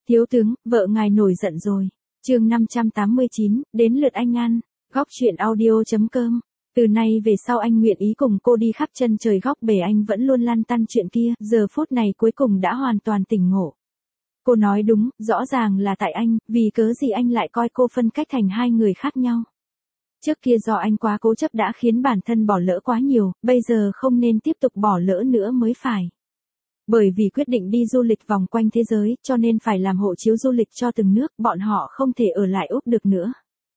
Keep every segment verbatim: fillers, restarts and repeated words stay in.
Thiếu tướng, vợ ngài nổi giận rồi. Chương năm trăm tám mươi chín, đến lượt anh ăn. Góc truyện audio chấm com. Từ nay về sau anh nguyện ý cùng cô đi khắp chân trời góc bể, anh vẫn luôn lăn tăn chuyện kia, giờ phút này cuối cùng đã hoàn toàn tỉnh ngộ. Cô nói đúng, rõ ràng là tại anh, vì cớ gì anh lại coi cô phân cách thành hai người khác nhau. Trước kia do anh quá cố chấp đã khiến bản thân bỏ lỡ quá nhiều, bây giờ không nên tiếp tục bỏ lỡ nữa mới phải. Bởi vì quyết định đi du lịch vòng quanh thế giới, cho nên phải làm hộ chiếu du lịch cho từng nước, bọn họ không thể ở lại Úc được nữa.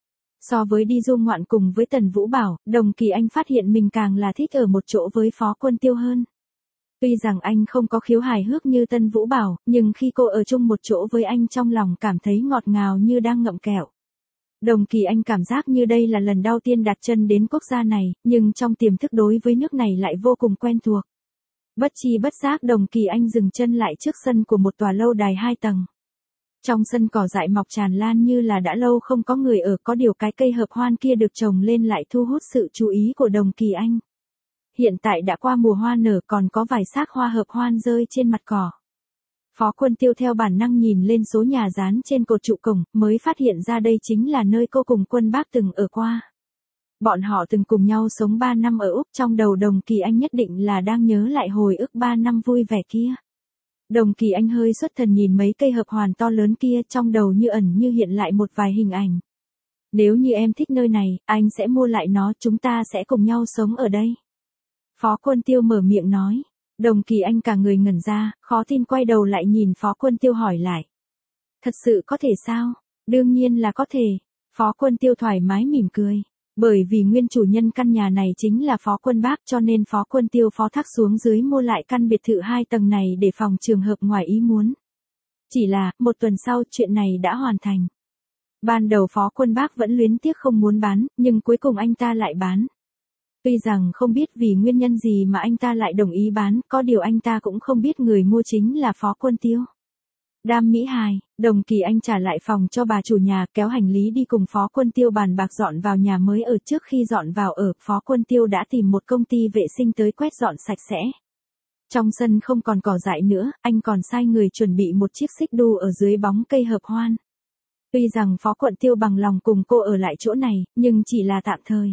So với đi du ngoạn cùng với Tần Vũ Bảo, Đồng Kỳ Anh phát hiện mình càng là thích ở một chỗ với Phó Quân Tiêu hơn. Tuy rằng anh không có khiếu hài hước như Tân Vũ Bảo, nhưng khi cô ở chung một chỗ với anh trong lòng cảm thấy ngọt ngào như đang ngậm kẹo. Đồng Kỳ Anh cảm giác như đây là lần đầu tiên đặt chân đến quốc gia này, nhưng trong tiềm thức đối với nước này lại vô cùng quen thuộc. Bất chi bất giác Đồng Kỳ Anh dừng chân lại trước sân của một tòa lâu đài hai tầng. Trong sân cỏ dại mọc tràn lan như là đã lâu không có người ở, có điều cái cây hợp hoan kia được trồng lên lại thu hút sự chú ý của Đồng Kỳ Anh. Hiện tại đã qua mùa hoa nở, còn có vài xác hoa hợp hoan rơi trên mặt cỏ. Phó Quân Tiêu theo bản năng nhìn lên số nhà dán trên cột trụ cổng, mới phát hiện ra đây chính là nơi cô cùng Quân Bác từng ở qua. Bọn họ từng cùng nhau sống ba năm ở Úc, trong đầu Đồng Kỳ Anh nhất định là đang nhớ lại hồi ức ba năm vui vẻ kia. Đồng Kỳ Anh hơi xuất thần nhìn mấy cây hợp hoàn to lớn kia, trong đầu như ẩn như hiện lại một vài hình ảnh. Nếu như em thích nơi này, anh sẽ mua lại nó, chúng ta sẽ cùng nhau sống ở đây. Phó Quân Tiêu mở miệng nói. Đồng Kỳ Anh cả người ngẩn ra, khó tin quay đầu lại nhìn Phó Quân Tiêu hỏi lại. Thật sự có thể sao? Đương nhiên là có thể. Phó Quân Tiêu thoải mái mỉm cười. Bởi vì nguyên chủ nhân căn nhà này chính là Phó Quân Bác, cho nên Phó Quân Tiêu phó thác xuống dưới mua lại căn biệt thự hai tầng này để phòng trường hợp ngoài ý muốn. Chỉ là, một tuần sau chuyện này đã hoàn thành. Ban đầu Phó Quân Bác vẫn luyến tiếc không muốn bán, nhưng cuối cùng anh ta lại bán. Tuy rằng không biết vì nguyên nhân gì mà anh ta lại đồng ý bán, có điều anh ta cũng không biết người mua chính là Phó Quân Tiêu. Đam mỹ hài, Đồng Kỳ Anh trả lại phòng cho bà chủ nhà, kéo hành lý đi cùng Phó Quân Tiêu bàn bạc dọn vào nhà mới ở. Trước khi dọn vào ở, Phó Quân Tiêu đã tìm một công ty vệ sinh tới quét dọn sạch sẽ. Trong sân không còn cỏ dại nữa, anh còn sai người chuẩn bị một chiếc xích đu ở dưới bóng cây hợp hoan. Tuy rằng Phó Quân Tiêu bằng lòng cùng cô ở lại chỗ này, nhưng chỉ là tạm thời.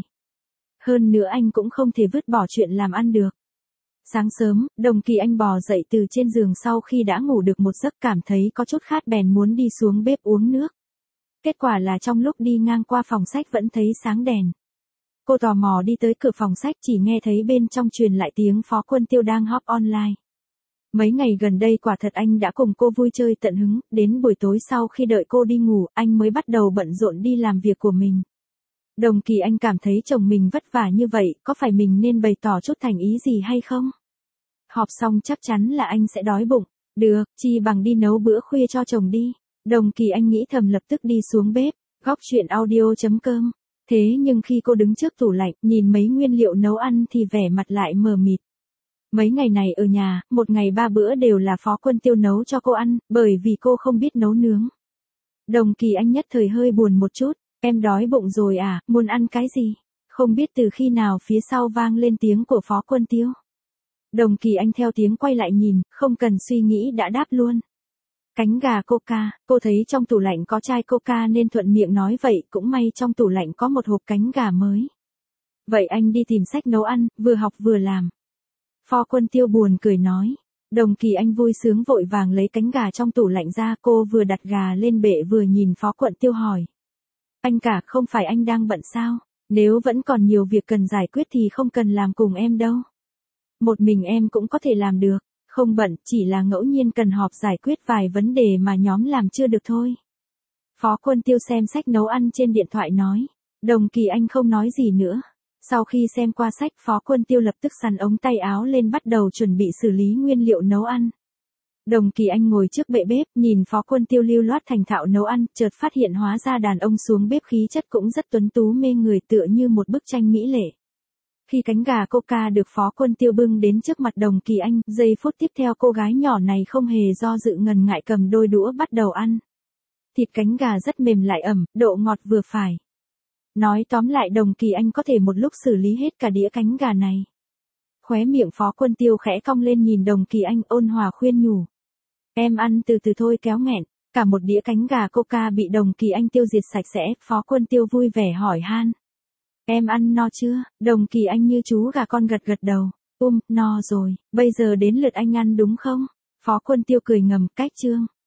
Hơn nữa anh cũng không thể vứt bỏ chuyện làm ăn được. Sáng sớm, Đồng Kỳ Anh bò dậy từ trên giường sau khi đã ngủ được một giấc, cảm thấy có chút khát bèn muốn đi xuống bếp uống nước. Kết quả là trong lúc đi ngang qua phòng sách vẫn thấy sáng đèn. Cô tò mò đi tới cửa phòng sách, chỉ nghe thấy bên trong truyền lại tiếng Phó Quân Tiêu đang họp online. Mấy ngày gần đây quả thật anh đã cùng cô vui chơi tận hứng, đến buổi tối sau khi đợi cô đi ngủ, anh mới bắt đầu bận rộn đi làm việc của mình. Đồng Kỳ Anh cảm thấy chồng mình vất vả như vậy, có phải mình nên bày tỏ chút thành ý gì hay không? Họp xong chắc chắn là anh sẽ đói bụng. Được, chi bằng đi nấu bữa khuya cho chồng đi. Đồng Kỳ Anh nghĩ thầm lập tức đi xuống bếp. Góc truyện audio chấm com. Thế nhưng khi cô đứng trước tủ lạnh, nhìn mấy nguyên liệu nấu ăn thì vẻ mặt lại mờ mịt. Mấy ngày này ở nhà, một ngày ba bữa đều là Phó Quân Tiêu nấu cho cô ăn, bởi vì cô không biết nấu nướng. Đồng Kỳ Anh nhất thời hơi buồn một chút. Em đói bụng rồi à, muốn ăn cái gì? Không biết từ khi nào phía sau vang lên tiếng của Phó Quân Tiêu. Đồng Kỳ Anh theo tiếng quay lại nhìn, không cần suy nghĩ đã đáp luôn. Cánh gà Coca, cô thấy trong tủ lạnh có chai Coca nên thuận miệng nói vậy, cũng may trong tủ lạnh có một hộp cánh gà mới. Vậy anh đi tìm sách nấu ăn, vừa học vừa làm. Phó Quân Tiêu buồn cười nói. Đồng Kỳ Anh vui sướng vội vàng lấy cánh gà trong tủ lạnh ra, cô vừa đặt gà lên bệ vừa nhìn Phó Quân Tiêu hỏi. Anh cả, không phải anh đang bận sao? Nếu vẫn còn nhiều việc cần giải quyết thì không cần làm cùng em đâu. Một mình em cũng có thể làm được, không bận, chỉ là ngẫu nhiên cần họp giải quyết vài vấn đề mà nhóm làm chưa được thôi. Phó Quân Tiêu xem sách nấu ăn trên điện thoại nói. Đồng Kỳ Anh không nói gì nữa. Sau khi xem qua sách, Phó Quân Tiêu lập tức xắn ống tay áo lên bắt đầu chuẩn bị xử lý nguyên liệu nấu ăn. Đồng Kỳ Anh ngồi trước bệ bếp, nhìn Phó Quân Tiêu lưu loát thành thạo nấu ăn, chợt phát hiện hóa ra đàn ông xuống bếp khí chất cũng rất tuấn tú mê người, tựa như một bức tranh mỹ lệ. Khi cánh gà Coca được Phó Quân Tiêu bưng đến trước mặt Đồng Kỳ Anh, giây phút tiếp theo cô gái nhỏ này không hề do dự ngần ngại cầm đôi đũa bắt đầu ăn. Thịt cánh gà rất mềm lại ẩm, độ ngọt vừa phải. Nói tóm lại Đồng Kỳ Anh có thể một lúc xử lý hết cả đĩa cánh gà này. Khóe miệng Phó Quân Tiêu khẽ cong lên nhìn Đồng Kỳ Anh ôn hòa khuyên nhủ. Em ăn từ từ thôi kéo nghẹn. Cả một đĩa cánh gà coca bị Đồng Kỳ Anh tiêu diệt sạch sẽ, Phó Quân Tiêu vui vẻ hỏi han. Em ăn no chưa? Đồng Kỳ Anh như chú gà con gật gật đầu. Um, no rồi, bây giờ đến lượt anh ăn đúng không? Phó Quân Tiêu cười ngầm, cách Trương.